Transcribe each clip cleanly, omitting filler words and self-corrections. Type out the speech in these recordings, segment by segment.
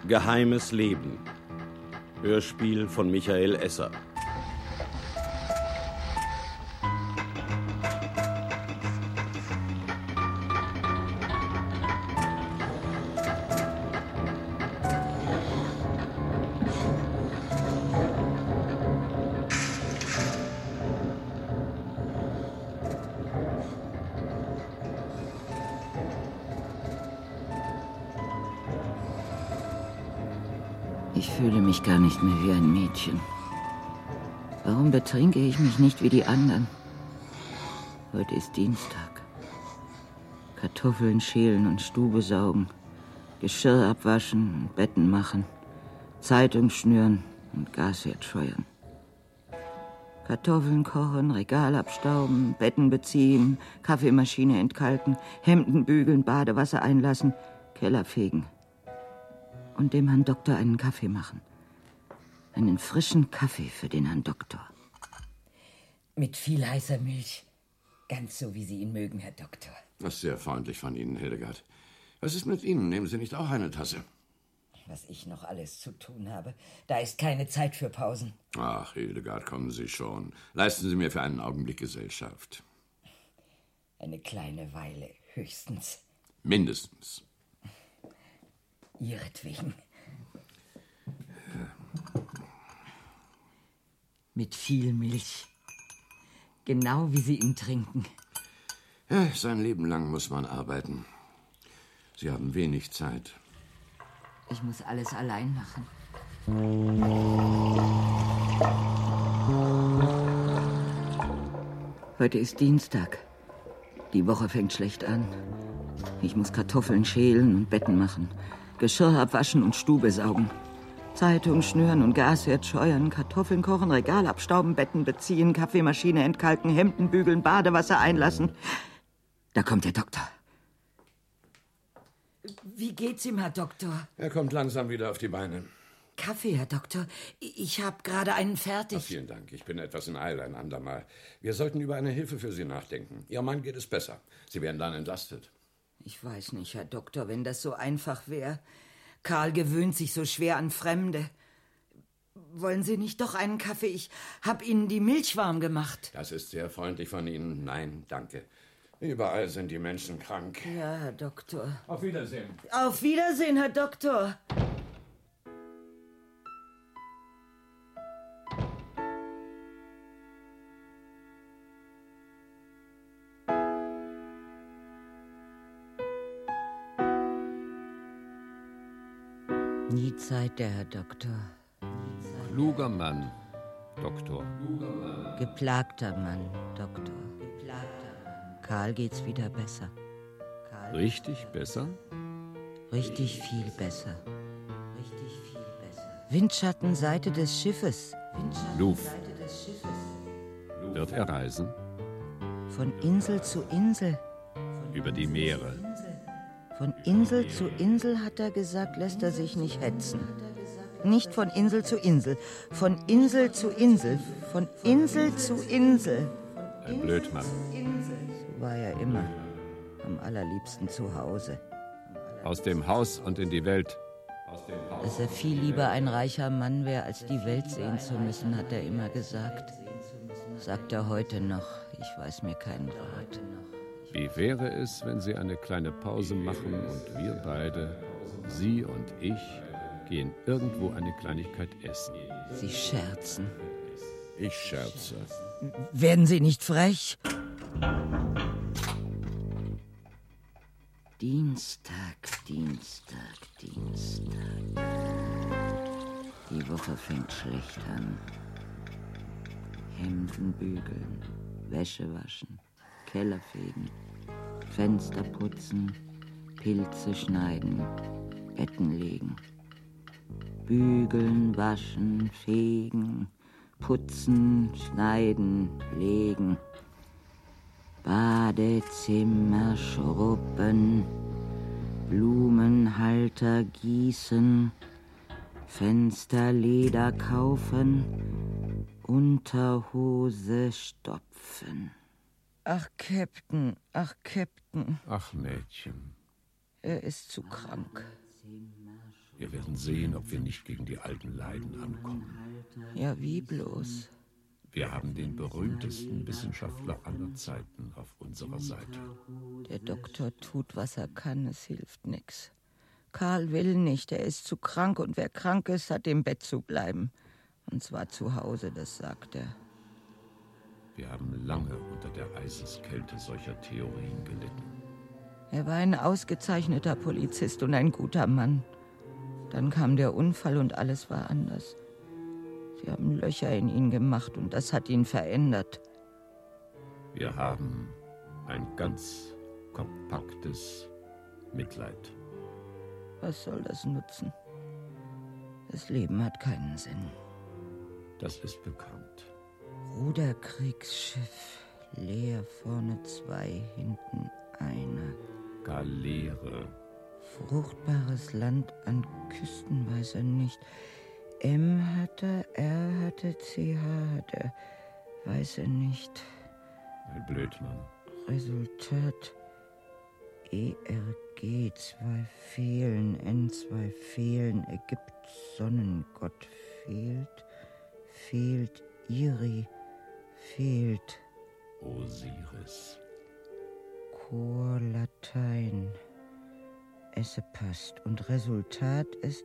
Geheimes Leben. Hörspiel von Michael Esser. Ich fühle mich gar nicht mehr wie ein Mädchen. Warum betrinke ich mich nicht wie die anderen? Heute ist Dienstag. Kartoffeln schälen und Stube saugen, Geschirr abwaschen und Betten machen, Zeitung schnüren und Gasherd scheuern. Kartoffeln kochen, Regal abstauben, Betten beziehen, Kaffeemaschine entkalken, Hemden bügeln, Badewasser einlassen, Keller fegen. Und dem Herrn Doktor einen Kaffee machen. Einen frischen Kaffee für den Herrn Doktor. Mit viel heißer Milch. Ganz so, wie Sie ihn mögen, Herr Doktor. Das ist sehr freundlich von Ihnen, Hildegard. Was ist mit Ihnen? Nehmen Sie nicht auch eine Tasse? Was ich noch alles zu tun habe. Da ist keine Zeit für Pausen. Ach, Hildegard, kommen Sie schon. Leisten Sie mir für einen Augenblick Gesellschaft. Eine kleine Weile, höchstens. Mindestens. Ihretwegen. Mit viel Milch. Genau wie Sie ihn trinken. Ja, sein Leben lang muss man arbeiten. Sie haben wenig Zeit. Ich muss alles allein machen. Heute ist Dienstag. Die Woche fängt schlecht an. Ich muss Kartoffeln schälen und Betten machen. Geschirr abwaschen und Stube saugen. Zeitung schnüren und Gasherd scheuern, Kartoffeln kochen, Regal abstauben, Betten beziehen, Kaffeemaschine entkalken, Hemden bügeln, Badewasser einlassen. Da kommt der Doktor. Wie geht's ihm, Herr Doktor? Er kommt langsam wieder auf die Beine. Kaffee, Herr Doktor. Ich habe gerade einen fertig. Ach, vielen Dank. Ich bin etwas in Eile ein andermal. Wir sollten über eine Hilfe für Sie nachdenken. Ihrem Mann geht es besser. Sie werden dann entlastet. Ich weiß nicht, Herr Doktor, wenn das so einfach wäre. Karl gewöhnt sich so schwer an Fremde. Wollen Sie nicht doch einen Kaffee? Ich habe Ihnen die Milch warm gemacht. Das ist sehr freundlich von Ihnen. Nein, danke. Überall sind die Menschen krank. Ja, Herr Doktor. Auf Wiedersehen. Auf Wiedersehen, Herr Doktor. Nie Zeit, der Herr Doktor. Kluger Mann, Doktor. Geplagter Mann, Doktor. Karl geht's wieder besser. Richtig besser? Richtig viel besser. Windschattenseite des Schiffes. Luv. Wird er reisen? Von Insel zu Insel. Über die Meere. Von Insel zu Insel, hat er gesagt, lässt er sich nicht hetzen. Nicht von Insel zu Insel. Von Insel zu Insel. Von Insel zu Insel. Ein Blödmann. So war er immer. Am allerliebsten zu Hause. Aus dem Haus und in die Welt. Dass er viel lieber ein reicher Mann wäre, als die Welt sehen zu müssen, hat er immer gesagt. Sagt er heute noch. Ich weiß mir kein Wort. Wie wäre es, wenn Sie eine kleine Pause machen und wir beide, Sie und ich, gehen irgendwo eine Kleinigkeit essen? Sie scherzen. Ich scherze. Werden Sie nicht frech? Dienstag. Die Woche fängt schlecht an. Hemden bügeln, Wäsche waschen, Keller fegen, Fenster putzen, Pilze schneiden, Betten legen. Bügeln, waschen, fegen, putzen, schneiden, legen. Badezimmer schrubben, Blumenhalter gießen, Fensterleder kaufen, Unterhose stopfen. Ach, Captain. Ach, Mädchen. Er ist zu krank. Wir werden sehen, ob wir nicht gegen die alten Leiden ankommen. Ja, wie bloß? Wir haben den berühmtesten Wissenschaftler aller Zeiten auf unserer Seite. Der Doktor tut, was er kann, es hilft nichts. Karl will nicht, er ist zu krank und wer krank ist, hat im Bett zu bleiben. Und zwar zu Hause, das sagt er. Wir haben lange unter der Eiseskälte solcher Theorien gelitten. Er war ein ausgezeichneter Polizist und ein guter Mann. Dann kam der Unfall und alles war anders. Sie haben Löcher in ihn gemacht und das hat ihn verändert. Wir haben ein ganz kompaktes Mitleid. Was soll das nutzen? Das Leben hat keinen Sinn. Das ist bekannt. Ruderkriegsschiff, leer, vorne 2, hinten einer. Galeere. Fruchtbares Land an Küsten weiß er nicht. M hat er, R hatte, CH hat er, weiß er nicht. Ein Blödmann. Resultat ERG, 2 fehlen, N2 fehlen, Ägypt, Sonnengott fehlt Iri, fehlt Osiris. Chor, Latein. Esse passt und Resultat ist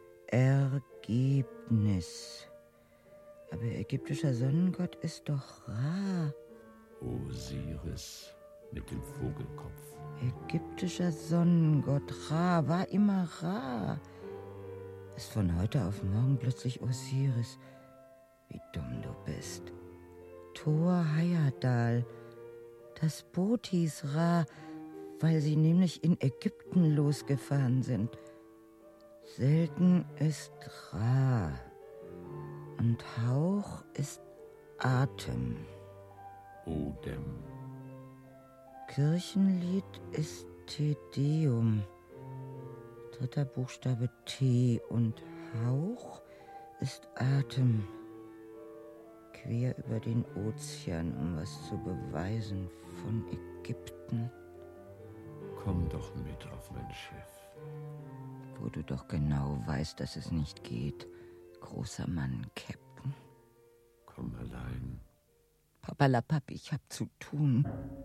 Ergebnis. Aber ägyptischer Sonnengott ist doch Ra. Osiris mit dem Vogelkopf. Ägyptischer Sonnengott Ra war immer Ra. Ist von heute auf morgen plötzlich Osiris. Wie dumm du bist. Thor Heyerdahl. Das Boot hieß Ra, weil sie nämlich in Ägypten losgefahren sind. Selten ist Ra. Und Hauch ist Atem. Odem. Kirchenlied ist Te Deum. 3. Buchstabe T und Hauch ist Atem. Quer über den Ozean, um was zu beweisen von Ägypten. Komm doch mit auf mein Schiff. Wo du doch genau weißt, dass es nicht geht. Großer Mann, Captain. Komm allein. Papalapap, ich hab zu tun.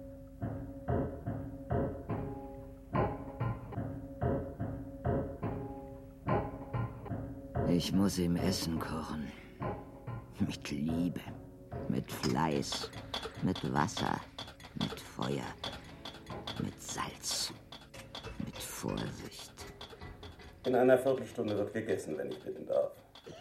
Ich muss ihm Essen kochen. Mit Liebe, mit Fleiß, mit Wasser, mit Feuer, mit Salz, mit Vorsicht. In einer Viertelstunde wird gegessen, wenn ich bitten darf.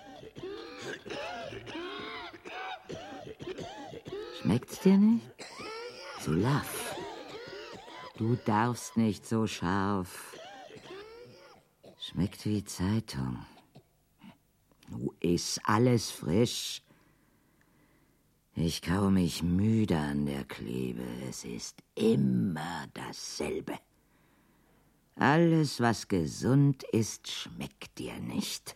Schmeckt's dir nicht? Zu laff. Du darfst nicht so scharf. Schmeckt wie Zeitung. Nu ist alles frisch. Ich kau mich müde an der Klebe. Es ist immer dasselbe. Alles, was gesund ist, schmeckt dir nicht.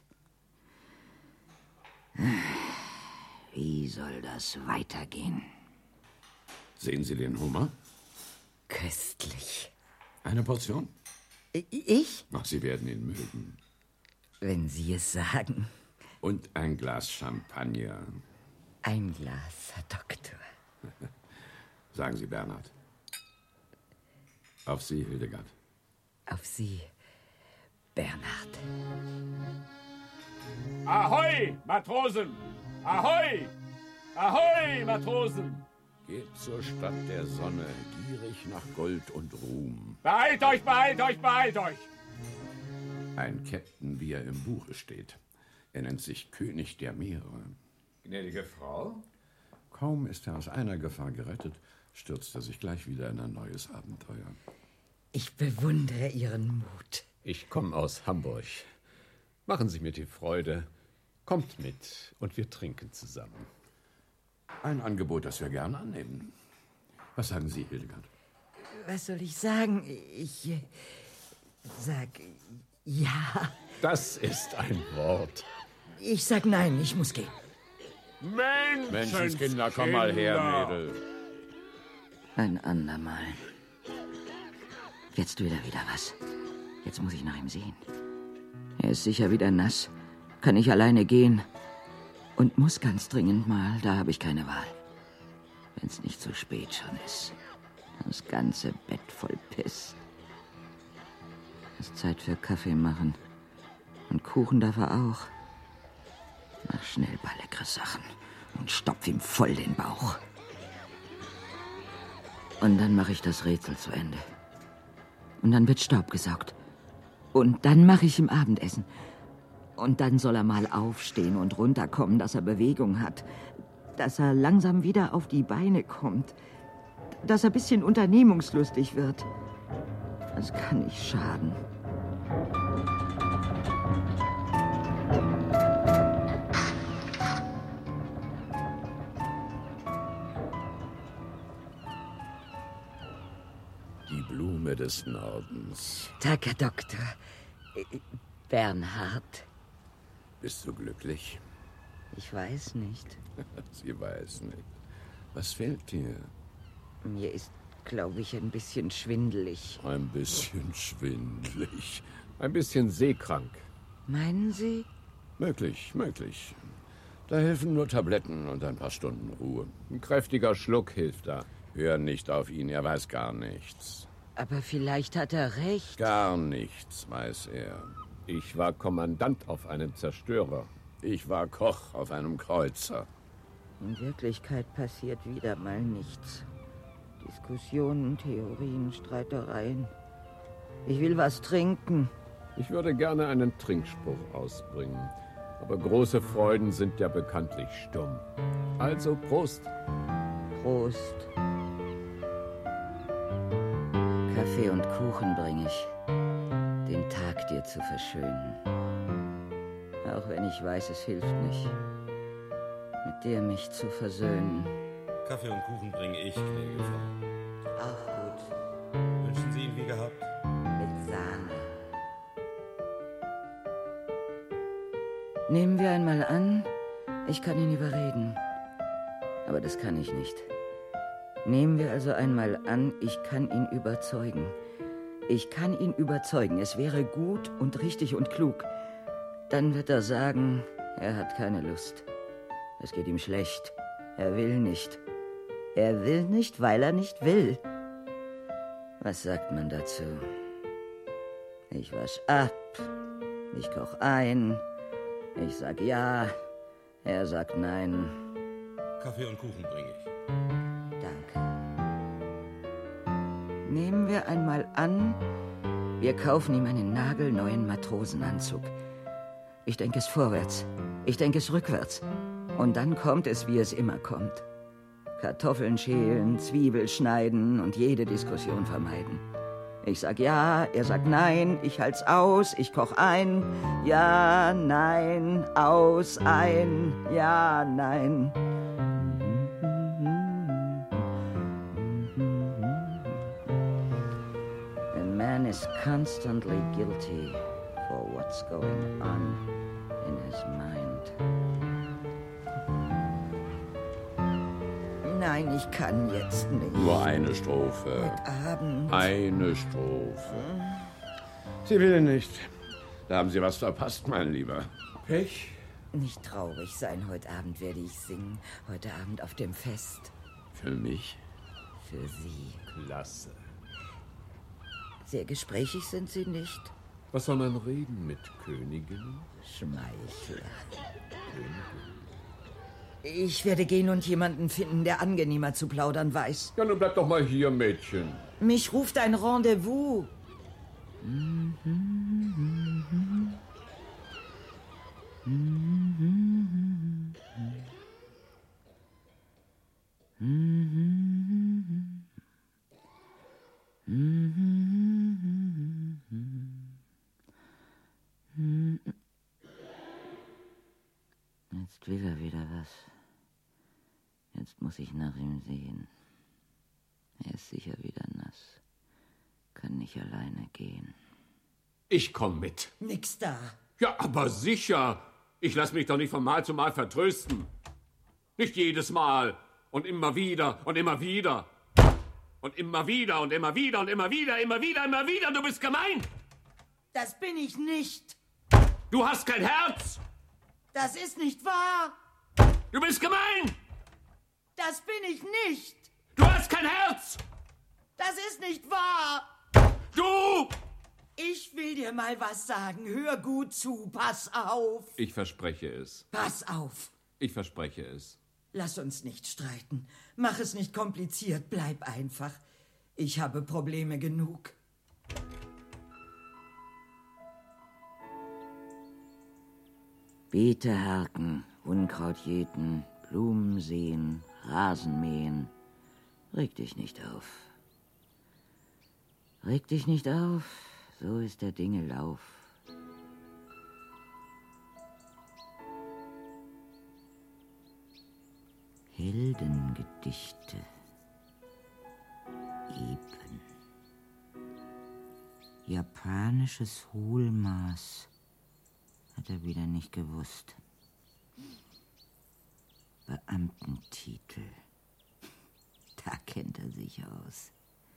Wie soll das weitergehen? Sehen Sie den Hummer? Köstlich. Eine Portion? Ich? Ach, Sie werden ihn mögen. Wenn Sie es sagen. Und ein Glas Champagner. Ein Glas, Herr Doktor. Sagen Sie, Bernhard. Auf Sie, Hildegard. Auf Sie, Bernhard. Ahoi, Matrosen! Ahoi! Ahoi, Matrosen! Geht zur Stadt der Sonne, gierig nach Gold und Ruhm. Beeilt euch, beeilt euch, beeilt euch! Ein Captain, wie er im Buche steht. Er nennt sich König der Meere. Gnädige Frau? Kaum ist er aus einer Gefahr gerettet, stürzt er sich gleich wieder in ein neues Abenteuer. Ich bewundere Ihren Mut. Ich komme aus Hamburg. Machen Sie mir die Freude. Kommt mit und wir trinken zusammen. Ein Angebot, das wir gerne annehmen. Was sagen Sie, Hildegard? Was soll ich sagen? Ich sag ja. Das ist ein Wort. Ich sag nein, ich muss gehen. Menschenskinder, komm mal her, Mädel. Ein andermal. Jetzt will er wieder was. Jetzt muss ich nach ihm sehen. Er ist sicher wieder nass, kann nicht alleine gehen und muss ganz dringend mal, da habe ich keine Wahl. Wenn es nicht zu spät schon ist. Das ganze Bett voll Piss. Es ist Zeit für Kaffee machen. Und Kuchen darf er auch. Mach schnell paar leckere Sachen und stopf ihm voll den Bauch. Und dann mache ich das Rätsel zu Ende. Und dann wird Staub gesaugt. Und dann mache ich ihm Abendessen. Und dann soll er mal aufstehen und runterkommen, dass er Bewegung hat. Dass er langsam wieder auf die Beine kommt. Dass er ein bisschen unternehmungslustig wird. Das kann nicht schaden. Die Blume des Nordens. Tag, Herr Doktor. Bernhard. Bist du glücklich? Ich weiß nicht. Sie weiß nicht. Was fehlt dir? Mir ist, glaube ich, ein bisschen schwindelig. Ein bisschen schwindelig. Ein bisschen seekrank. Meinen Sie? Möglich. Da helfen nur Tabletten und ein paar Stunden Ruhe. Ein kräftiger Schluck hilft da. Hör nicht auf ihn, er weiß gar nichts. Aber vielleicht hat er recht. Gar nichts weiß er. Ich war Kommandant auf einem Zerstörer. Ich war Koch auf einem Kreuzer. In Wirklichkeit passiert wieder mal nichts. Diskussionen, Theorien, Streitereien. Ich will was trinken. Ich würde gerne einen Trinkspruch ausbringen. Aber große Freuden sind ja bekanntlich stumm. Also Prost. Prost. Kaffee und Kuchen bringe ich, den Tag dir zu verschönen. Auch wenn ich weiß, es hilft nicht, mit dir mich zu versöhnen. Kaffee und Kuchen bringe ich, gnädige Frau. Auch gut, Wünschen Sie ihn wie gehabt? mit Sahne. Nehmen wir einmal an, ich kann ihn überreden. Aber das kann ich nicht. Nehmen wir also einmal an, ich kann ihn überzeugen. Ich kann ihn überzeugen, es wäre gut und richtig und klug. Dann wird er sagen, er hat keine Lust. Es geht ihm schlecht. Er will nicht. Er will nicht, weil er nicht will. Was sagt man dazu? Ich wasch ab, ich koch ein, ich sag ja, er sagt nein. Kaffee und Kuchen bringe ich. Danke. Nehmen wir einmal an, wir kaufen ihm einen nagelneuen Matrosenanzug. Ich denke es vorwärts, ich denke es rückwärts. Und dann kommt es, wie es immer kommt. Kartoffeln schälen, Zwiebel schneiden und jede Diskussion vermeiden. Ich sag ja, er sagt nein, ich halt's aus, ich koch ein. Ja, nein, aus, ein, ja, nein. A man is constantly guilty for what's going on in his mind. Nein, ich kann jetzt nicht. Nur eine Strophe. Heute Abend. Eine Strophe. Sie will nicht. Da haben Sie was verpasst, mein Lieber. Pech? Nicht traurig sein, heute Abend werde ich singen. Heute Abend auf dem Fest. Für mich? Für Sie. Klasse. Sehr gesprächig sind Sie nicht? Was soll man reden mit Königinnen? Schmeichler. Ich werde gehen und jemanden finden, der angenehmer zu plaudern weiß. Ja, nun bleib doch mal hier, Mädchen. Mich ruft ein Rendezvous. Jetzt will er wieder was. Jetzt muss ich nach ihm sehen. Er ist sicher wieder nass. Kann nicht alleine gehen. Ich komm mit. Nix da. Ja, aber sicher. Ich lass mich doch nicht von Mal zu Mal vertrösten. Nicht jedes Mal. Und immer wieder und immer wieder. Und immer wieder und immer wieder und immer wieder, immer wieder, immer wieder. Du bist gemein. Das bin ich nicht. Du hast kein Herz! Das ist nicht wahr! Du bist gemein! Das bin ich nicht! Du hast kein Herz! Das ist nicht wahr! Du! Ich will dir mal was sagen. Hör gut zu. Pass auf. Ich verspreche es. Pass auf. Ich verspreche es. Lass uns nicht streiten. Mach es nicht kompliziert. Bleib einfach. Ich habe Probleme genug. Beete harken, Unkraut jäten, Blumen sehen, Rasen mähen. Reg dich nicht auf. Reg dich nicht auf, so ist der Dinge Lauf. Heldengedichte. Epen. Japanisches Hohlmaß. Hat er wieder nicht gewusst. Beamtentitel. Da kennt er sich aus.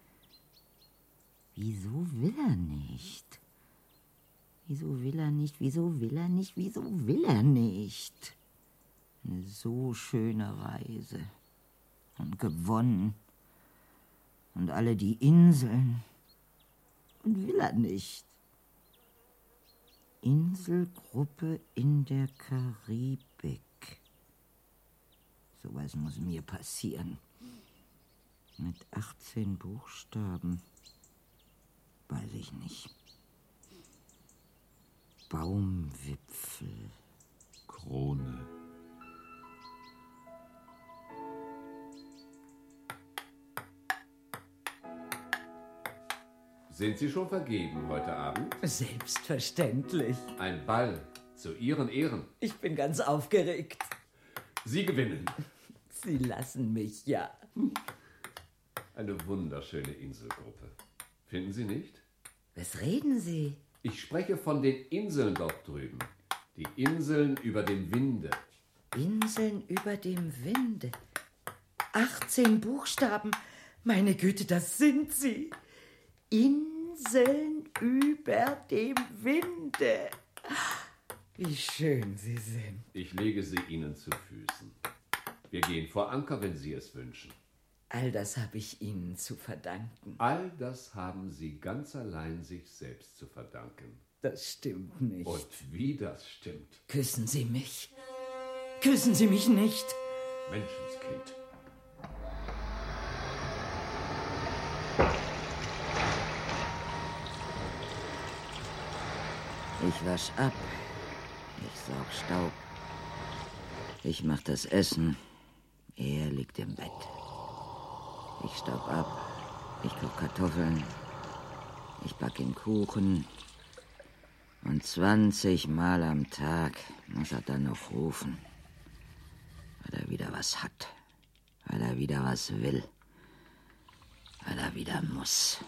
Wieso will er nicht? Wieso will er nicht? Wieso will er nicht? Wieso will er nicht? Eine so schöne Reise. Und gewonnen. Und alle die Inseln. Und will er nicht. Inselgruppe in der Karibik. Sowas muss mir passieren. Mit 18 Buchstaben. Weiß ich nicht. Baumwipfel. Krone. Sind Sie schon vergeben heute Abend? Selbstverständlich. Ein Ball zu Ihren Ehren. Ich bin ganz aufgeregt. Sie gewinnen. Sie lassen mich, ja. Eine wunderschöne Inselgruppe. Finden Sie nicht? Was reden Sie? Ich spreche von den Inseln dort drüben. Die Inseln über dem Winde. Inseln über dem Winde. 18 Buchstaben. Meine Güte, das sind sie. Inseln über dem Winde. Wie schön sie sind. Ich lege sie Ihnen zu Füßen. Wir gehen vor Anker, wenn Sie es wünschen. All das habe ich Ihnen zu verdanken. All das haben Sie ganz allein sich selbst zu verdanken. Das stimmt nicht. Und wie das stimmt. Küssen Sie mich. Küssen Sie mich nicht. Menschenskind. Ich wasch ab. Ich saug Staub. Ich mach das Essen. Er liegt im Bett. Ich staub ab. Ich koch Kartoffeln. Ich back ihm Kuchen. Und 20 Mal am Tag muss er dann noch rufen. Weil er wieder was hat. Weil er wieder was will. Weil er wieder muss.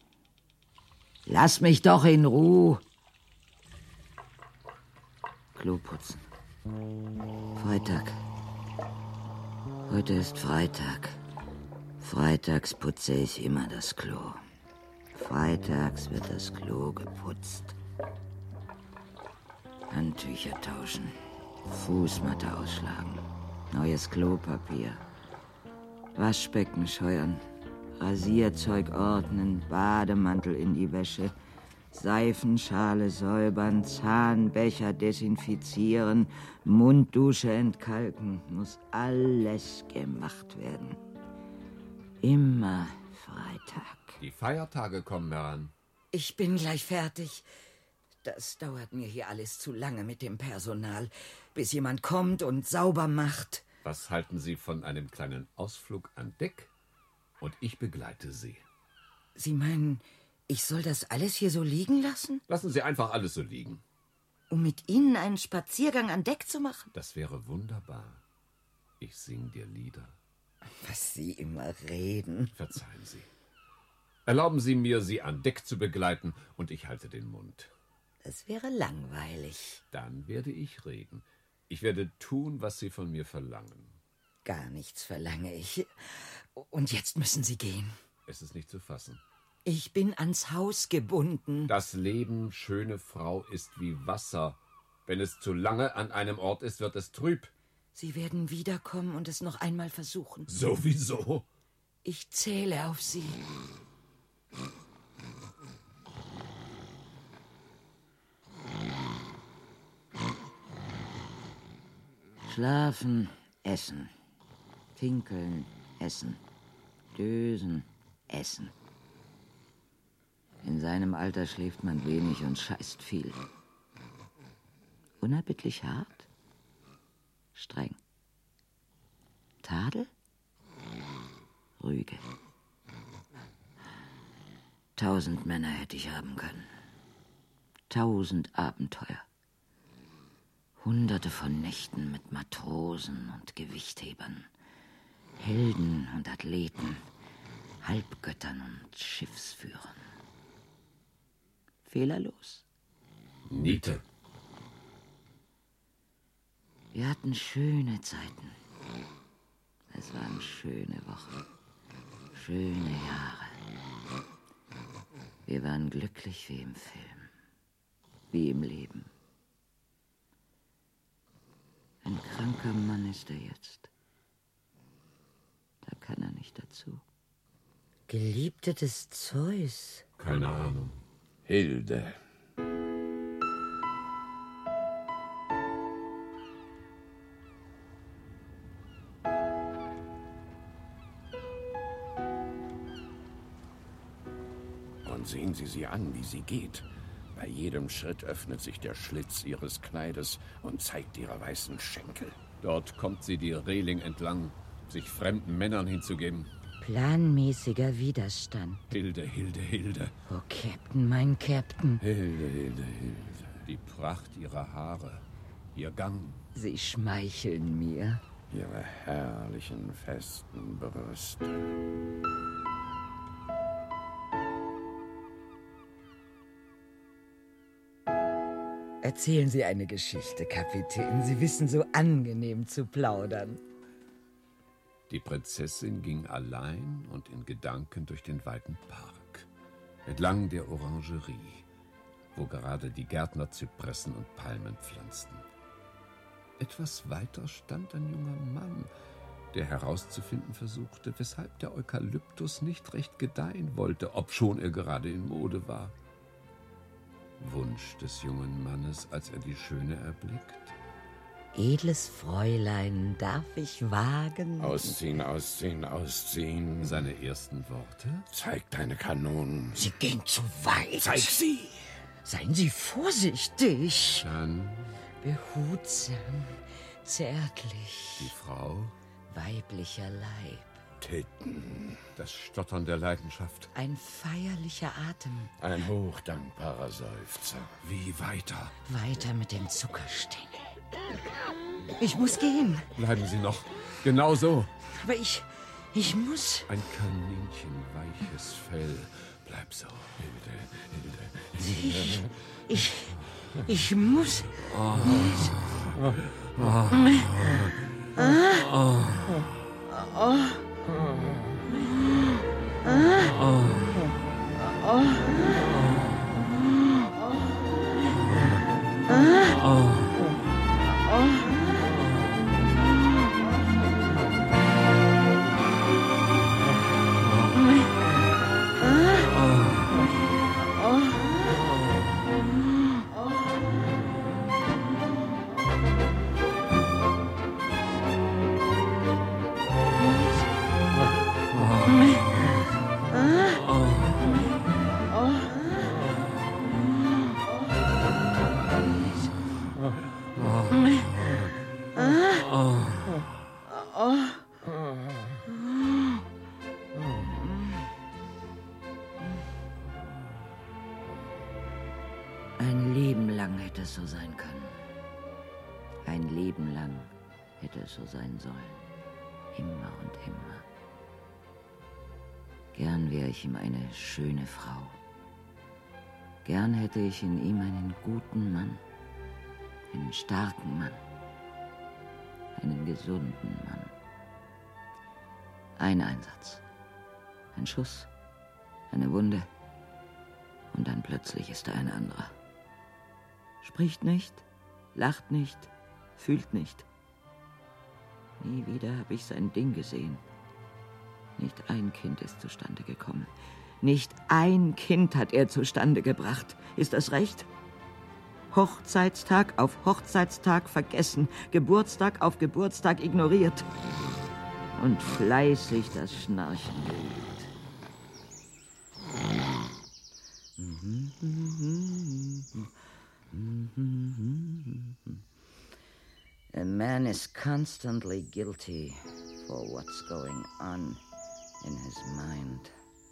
Lass mich doch in Ruhe. Klo putzen. Freitag. Heute ist Freitag. Freitags putze ich immer das Klo. Freitags wird das Klo geputzt. Handtücher tauschen. Fußmatte ausschlagen. Neues Klopapier. Waschbecken scheuern. Rasierzeug ordnen. Bademantel in die Wäsche. Seifenschale säubern, Zahnbecher desinfizieren, Munddusche entkalken. Muss alles gemacht werden. Immer Freitag. Die Feiertage kommen heran. Ich bin gleich fertig. Das dauert mir hier alles zu lange mit dem Personal, bis jemand kommt und sauber macht. Was halten Sie von einem kleinen Ausflug an Deck? Und ich begleite Sie. Sie meinen, ich soll das alles hier so liegen lassen? Lassen Sie einfach alles so liegen. Um mit Ihnen einen Spaziergang an Deck zu machen? Das wäre wunderbar. Ich sing dir Lieder. Was Sie immer reden. Verzeihen Sie. Erlauben Sie mir, Sie an Deck zu begleiten, und ich halte den Mund. Das wäre langweilig. Dann werde ich reden. Ich werde tun, was Sie von mir verlangen. Gar nichts verlange ich. Und jetzt müssen Sie gehen. Es ist nicht zu fassen. Ich bin ans Haus gebunden. Das Leben, schöne Frau, ist wie Wasser Wenn es zu lange an einem Ort ist, wird es trüb. Sie werden wiederkommen und es noch einmal versuchen. Sowieso. Ich zähle auf Sie. Schlafen, essen. Pinkeln, essen. Dösen, essen. In seinem Alter schläft man wenig und scheißt viel. Unerbittlich hart? Streng. Tadel? Rüge. 1000 Männer hätte ich haben können. 1000 Abenteuer. Hunderte von Nächten mit Matrosen und Gewichthebern. Helden und Athleten. Halbgöttern und Schiffsführern. Fehlerlos. Niete. Wir hatten schöne Zeiten. Es waren schöne Wochen. Schöne Jahre. Wir waren glücklich wie im Film. Wie im Leben. Ein kranker Mann ist er jetzt. Da kann er nicht dazu. Geliebte des Zeus. Keine Ahnung. Hilde. Und sehen Sie sie an, wie sie geht. Bei jedem Schritt öffnet sich der Schlitz ihres Kleides und zeigt ihre weißen Schenkel. Dort kommt sie die Reling entlang, sich fremden Männern hinzugeben. Planmäßiger Widerstand. Hilde, Hilde, Hilde. Oh, Captain, mein Captain. Hilde, Hilde, Hilde. Die Pracht ihrer Haare, ihr Gang. Sie schmeicheln mir. Ihre herrlichen, festen Brüste. Erzählen Sie eine Geschichte, Kapitän. Sie wissen so angenehm zu plaudern. Die Prinzessin ging allein und in Gedanken durch den weiten Park, entlang der Orangerie, wo gerade die Gärtner Zypressen und Palmen pflanzten. Etwas weiter stand ein junger Mann, der herauszufinden versuchte, weshalb der Eukalyptus nicht recht gedeihen wollte, obschon er gerade in Mode war. Wunsch des jungen Mannes, als er die Schöne erblickt. Edles Fräulein, darf ich wagen? Ausziehen, ausziehen, ausziehen. Seine ersten Worte? Zeig deine Kanonen. Sie gehen zu weit. Zeig sie. Seien Sie vorsichtig. Dann Behutsam, zärtlich. die Frau, Weiblicher Leib. Titten. das Stottern der Leidenschaft. Ein feierlicher Atem. Ein hochdankbarer Seufzer. Wie weiter? Weiter mit dem Zuckerstängel. Ich muss gehen. Bleiben Sie noch. Genau so. Aber ich muss. Ein kaninchenweiches Fell. Bleib so, Hilde, Hilde. Ich muss. Ein Leben lang hätte es so sein können. Ein Leben lang hätte es so sein sollen. Immer und immer. Gern wäre ich ihm eine schöne Frau. Gern hätte ich in ihm einen guten Mann. Einen starken Mann. Einen gesunden Mann. Ein Einsatz. Ein Schuss. Eine Wunde. Und dann plötzlich ist er ein anderer. Spricht nicht, lacht nicht, fühlt nicht. Nie wieder habe ich sein Ding gesehen. Nicht ein Kind ist zustande gekommen. Nicht ein Kind hat er zustande gebracht. Ist das recht? Hochzeitstag auf Hochzeitstag vergessen, Geburtstag auf Geburtstag ignoriert und fleißig das Schnarchen geübt. A man is constantly guilty for what's going on in his mind.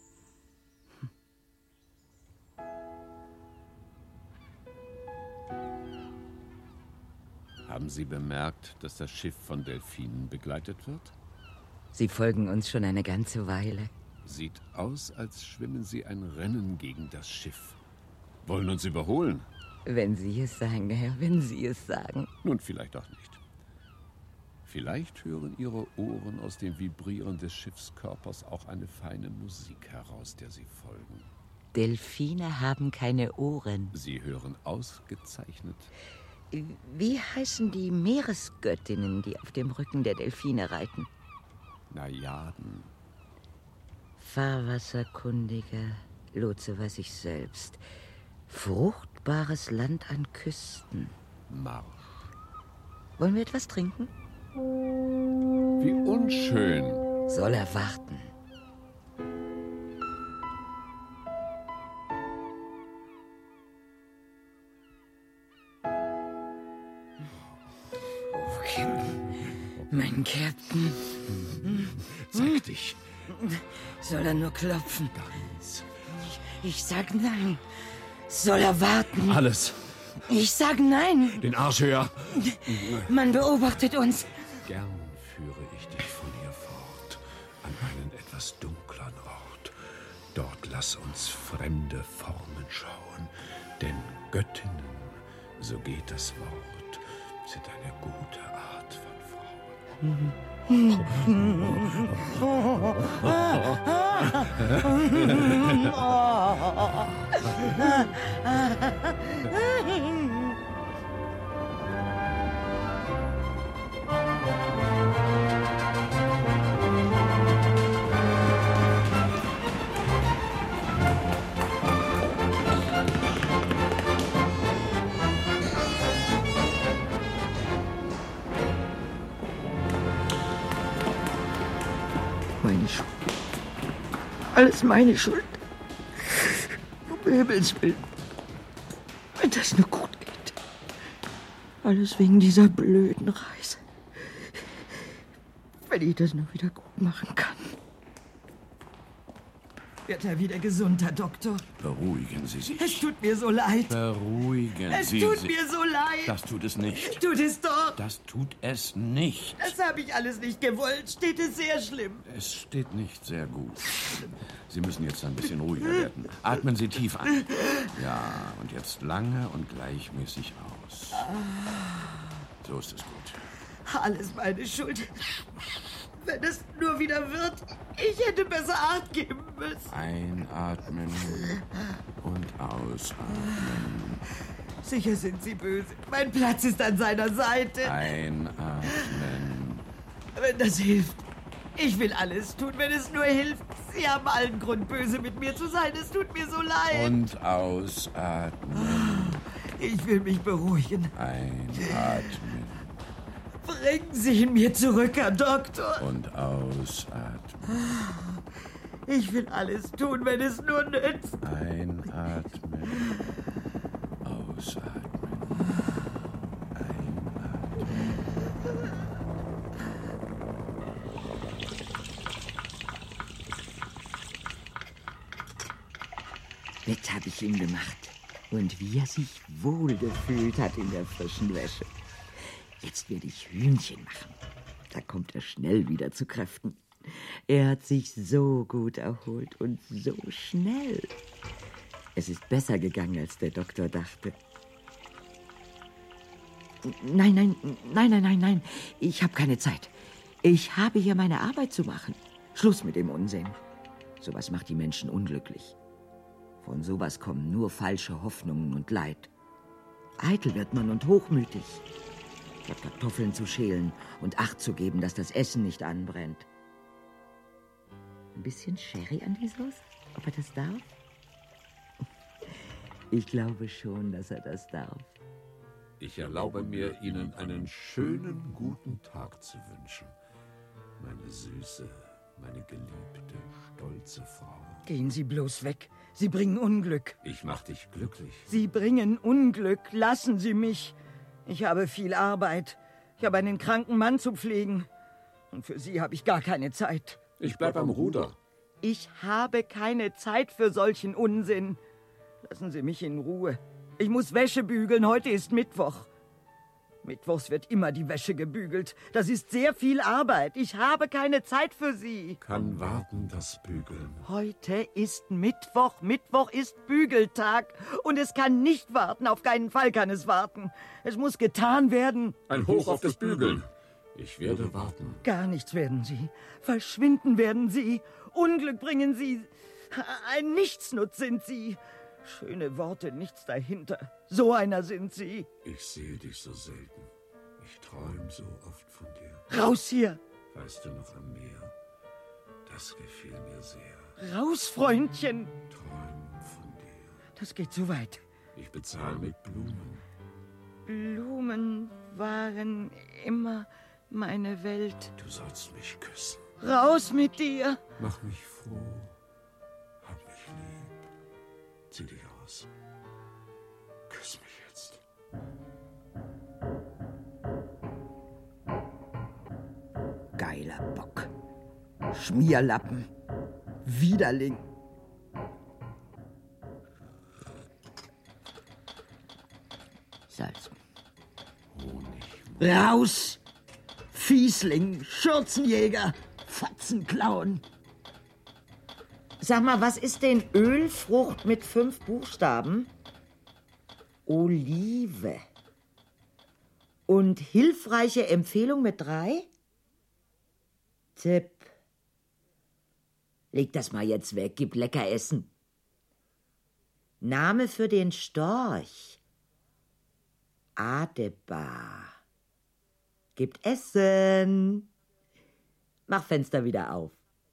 Haben Sie bemerkt, dass das Schiff von Delfinen begleitet wird? Sie folgen uns schon eine ganze Weile. Sieht aus, als schwimmen Sie ein Rennen gegen das Schiff. Wollen uns überholen? Wenn Sie es sagen, Herr, wenn Sie es sagen. Nun, vielleicht auch nicht. Vielleicht hören Ihre Ohren aus dem Vibrieren des Schiffskörpers auch eine feine Musik heraus, der Sie folgen. Delfine haben keine Ohren. Sie hören ausgezeichnet. Wie heißen die Meeresgöttinnen, die auf dem Rücken der Delfine reiten? Najaden. Fahrwasserkundiger, Lotse weiß ich selbst. Fruchtbares Land an Küsten. Marsch. Wollen wir etwas trinken? Wie unschön. Soll er warten. Mein Captain. Zeig dich. Soll er nur klopfen? Ganz. Ich sag nein. Soll er warten? Alles. Ich sag nein. Den Arsch höher. Man beobachtet uns. Gern führe ich dich von hier fort, an einen etwas dunkleren Ort. Dort lass uns fremde Formen schauen, denn Göttinnen, so geht das Wort, sind eine gute Art von Frauen. Meine Schuld. Alles meine Schuld. Um Himmels Willen. Wenn das nur gut geht. Alles wegen dieser blöden Reise. Wenn ich das nur wieder gut machen kann. Wird er wieder gesund, Herr Doktor? Beruhigen Sie sich. Es tut mir so leid. Beruhigen Es Sie tut sich. mir so leid. Das tut es nicht. Tut es doch. Das tut es nicht. Das habe ich alles nicht gewollt. Steht es sehr schlimm. Es steht nicht sehr gut. Sie müssen jetzt ein bisschen ruhiger werden. Atmen Sie tief ein. Ja, und jetzt lange und gleichmäßig aus. So ist es gut. Alles meine Schuld. Wenn es nur wieder wird, ich hätte besser Acht geben müssen. Einatmen und ausatmen. Sicher sind Sie böse. Mein Platz ist an seiner Seite. Einatmen. Wenn das hilft. Ich will alles tun, wenn es nur hilft. Sie haben allen Grund, böse mit mir zu sein. Es tut mir so leid. Und ausatmen. Ich will mich beruhigen. Einatmen. Bringen Sie ihn mir zurück, Herr Doktor. Und ausatmen. Ich will alles tun, wenn es nur nützt. Einatmen. Ausatmen. Einatmen. Bett habe ich ihm gemacht. Und wie er sich wohlgefühlt hat in der frischen Wäsche. Jetzt werde ich Hühnchen machen. Da kommt er schnell wieder zu Kräften. Er hat sich so gut erholt und so schnell. Es ist besser gegangen, als der Doktor dachte. Nein. Ich habe keine Zeit. Ich habe hier meine Arbeit zu machen. Schluss mit dem Unsinn. Sowas macht die Menschen unglücklich. Von sowas kommen nur falsche Hoffnungen und Leid. Eitel wird man und hochmütig. Statt Kartoffeln zu schälen und Acht zu geben, dass das Essen nicht anbrennt. Ein bisschen Sherry an die Sauce? Ob er das darf? Ich glaube schon, dass er das darf. Ich erlaube mir, Ihnen einen schönen, guten Tag zu wünschen. Meine süße, meine geliebte, stolze Frau. Gehen Sie bloß weg. Sie bringen Unglück. Ich mach dich glücklich. Sie bringen Unglück. Lassen Sie mich. Ich habe viel Arbeit. Ich habe einen kranken Mann zu pflegen. Und für Sie habe ich gar keine Zeit. Ich bleib am Ruder. Ich habe keine Zeit für solchen Unsinn. Lassen Sie mich in Ruhe. Ich muss Wäsche bügeln. Heute ist Mittwoch. Mittwochs wird immer die Wäsche gebügelt. Das ist sehr viel Arbeit. Ich habe keine Zeit für Sie. Kann warten, das Bügeln. Heute ist Mittwoch. Mittwoch ist Bügeltag. Und es kann nicht warten. Auf keinen Fall kann es warten. Es muss getan werden. Ein Hoch auf das Bügeln. Ich werde warten. Gar nichts werden Sie. Verschwinden werden Sie. Unglück bringen Sie. Ein Nichtsnutz sind Sie. Schöne Worte, nichts dahinter. So einer sind Sie. Ich sehe dich so selten. Ich träume so oft von dir. Raus hier. Weißt du noch am Meer? Das gefiel mir sehr. Raus, Freundchen. Träum von dir. Das geht zu weit. Ich bezahle mit Blumen. Blumen waren immer meine Welt. Du sollst mich küssen. Raus mit dir. Mach mich froh. Hab mich lieb. Zieh dich aus. Küss mich jetzt. Geiler Bock. Schmierlappen. Widerling. Salz. Honig. Raus! Fiesling, Schürzenjäger, Fotzenklauen. Sag mal, was ist denn Ölfrucht mit 5 Buchstaben? Olive. Und hilfreiche Empfehlung mit 3? Tipp. Leg das mal jetzt weg, gib lecker Essen. Name für den Storch. Adebar. Gibt Essen. Mach Fenster wieder auf.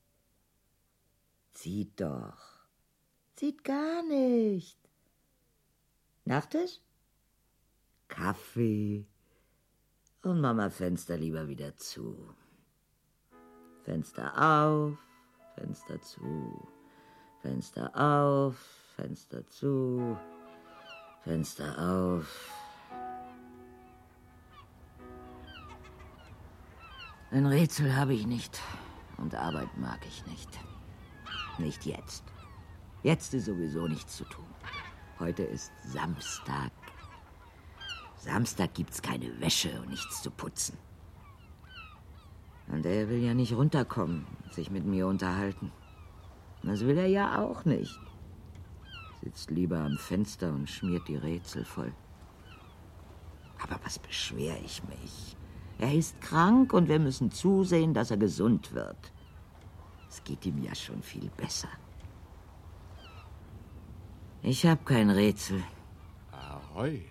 Zieht doch. Zieht gar nicht. Nachtisch? Kaffee. Und Mama Fenster lieber wieder zu. Fenster auf, Fenster zu. Fenster auf, Fenster zu. Fenster auf. Ein Rätsel habe ich nicht. Und Arbeit mag ich nicht. Nicht jetzt. Jetzt ist sowieso nichts zu tun. Heute ist Samstag. Samstag gibt's keine Wäsche und nichts zu putzen. Und er will ja nicht runterkommen, sich mit mir unterhalten. Das will er ja auch nicht. Sitzt lieber am Fenster und schmiert die Rätsel voll. Aber was beschwer ich mich? Er ist krank und wir müssen zusehen, dass er gesund wird. Es geht ihm ja schon viel besser. Ich hab kein Rätsel. Ahoi.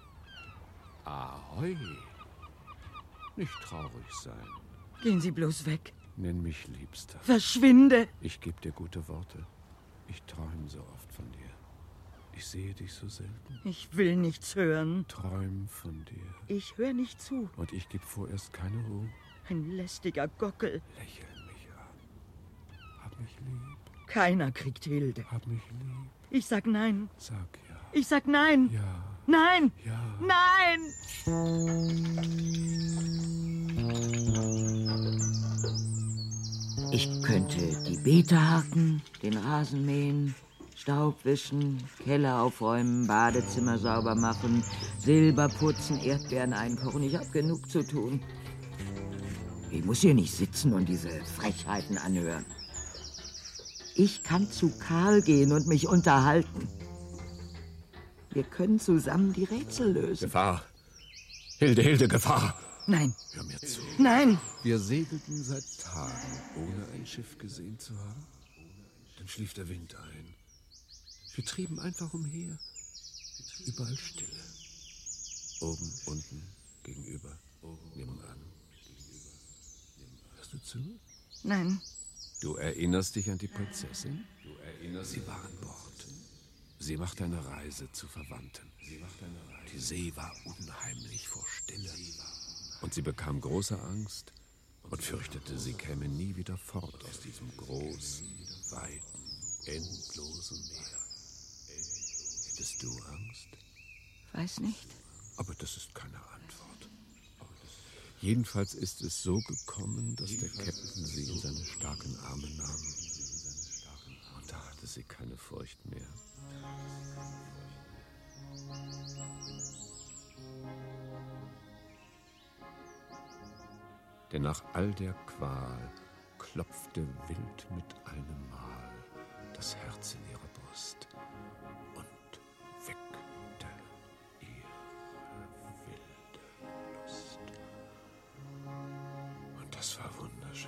Ahoi. Nicht traurig sein. Gehen Sie bloß weg. Nenn mich Liebster. Verschwinde. Ich gebe dir gute Worte. Ich träume so oft von dir. Ich sehe dich so selten. Ich will nichts hören. Träum von dir. Ich höre nicht zu. Und ich gebe vorerst keine Ruhe. Ein lästiger Gockel. Lächel mich an. Hab mich lieb. Keiner kriegt Hilde. Hab mich lieb. Ich sag nein. Sag ja. Ich sag nein. Ja. Nein. Ja. Nein. Ich könnte die Beete haken, den Rasen mähen, Staub wischen, Keller aufräumen, Badezimmer sauber machen, Silber putzen, Erdbeeren einkochen. Ich habe genug zu tun. Ich muss hier nicht sitzen und diese Frechheiten anhören. Ich kann zu Karl gehen und mich unterhalten. Wir können zusammen die Rätsel lösen. Gefahr. Hilde, Gefahr. Nein. Hör mir zu. Nein. Wir segelten seit Tagen, ohne ein Schiff gesehen zu haben. Dann schlief der Wind ein. Wir trieben einfach umher. Überall Stille. Oben, unten, gegenüber, nebenan. Hörst du zu? Nein. Du erinnerst dich an die Prinzessin? Sie war an Bord. Sie machte eine Reise zu Verwandten. Die See war unheimlich vor Stille. Und sie bekam große Angst und fürchtete, sie käme nie wieder fort aus diesem großen, weiten, endlosen Meer. Hättest du Angst? Weiß nicht. Aber das ist keine Antwort. Jedenfalls ist es so gekommen, dass der Captain sie in seine starken Arme nahm. Und da hatte sie keine Furcht mehr. Denn nach all der Qual klopfte wild mit einem Mal das Herz in ihrer Brust und weckte ihre wilde Lust. Und das war wunderschön.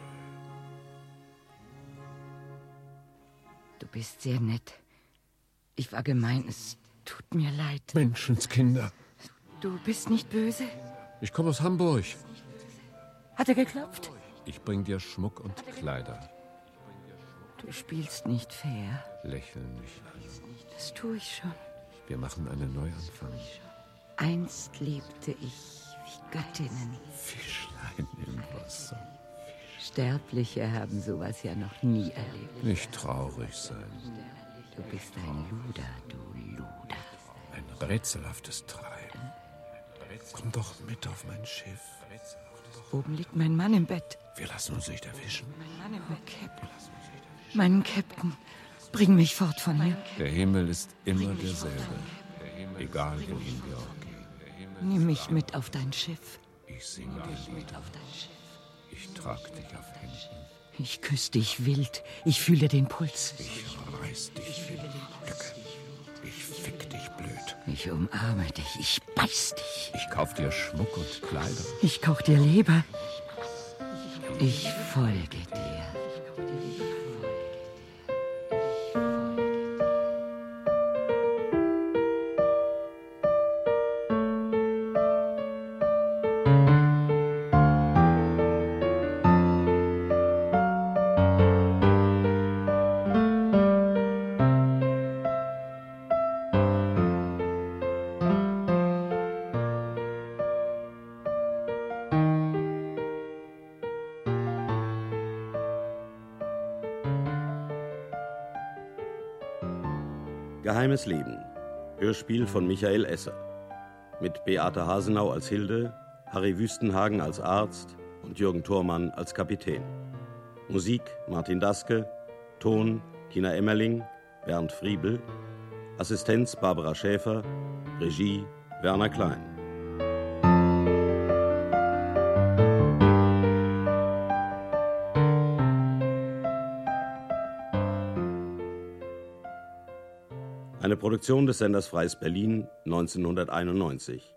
Du bist sehr nett. Ich war gemein, es tut mir leid. Menschenskinder. Du bist nicht böse? Ich komme aus Hamburg. Hat er geklopft? Ich bring dir Schmuck und Kleider. Du spielst nicht fair. Lächeln mich an. Das tue ich schon. Wir machen einen Neuanfang. Einst lebte ich wie Göttinnen. Fischlein im Wasser. Sterbliche haben sowas ja noch nie erlebt. Nicht traurig sein. Du bist ein Luder, du Luder. Ein rätselhaftes Treiben. Komm doch mit auf mein Schiff. Oben liegt mein Mann im Bett. Wir lassen uns nicht erwischen. Oh, Captain. Mein Captain, bring mich fort von hier. Der Himmel ist immer derselbe. Egal, wohin wir auch gehen. Nimm mich mit auf dein Schiff. Ich singe dir Lieder. Ich trag dich auf Händen. Ich küsse dich wild. Ich fühle den Puls. Ich reiß dich in Stücke. Ich fick dich blöd. Ich umarme dich. Ich beiß dich. Ich kauf dir Schmuck und Kleider. Ich koch dir Leber. Ich folge dir. Geheimes Leben. Hörspiel von Michael Esser. Mit Beate Hasenau als Hilde, Harry Wüstenhagen als Arzt und Jürgen Thormann als Kapitän. Musik Martin Daske, Ton Tina Emmerling, Bernd Friebel, Assistenz Barbara Schäfer, Regie Werner Klein. Eine Produktion des Senders Freies Berlin 1991.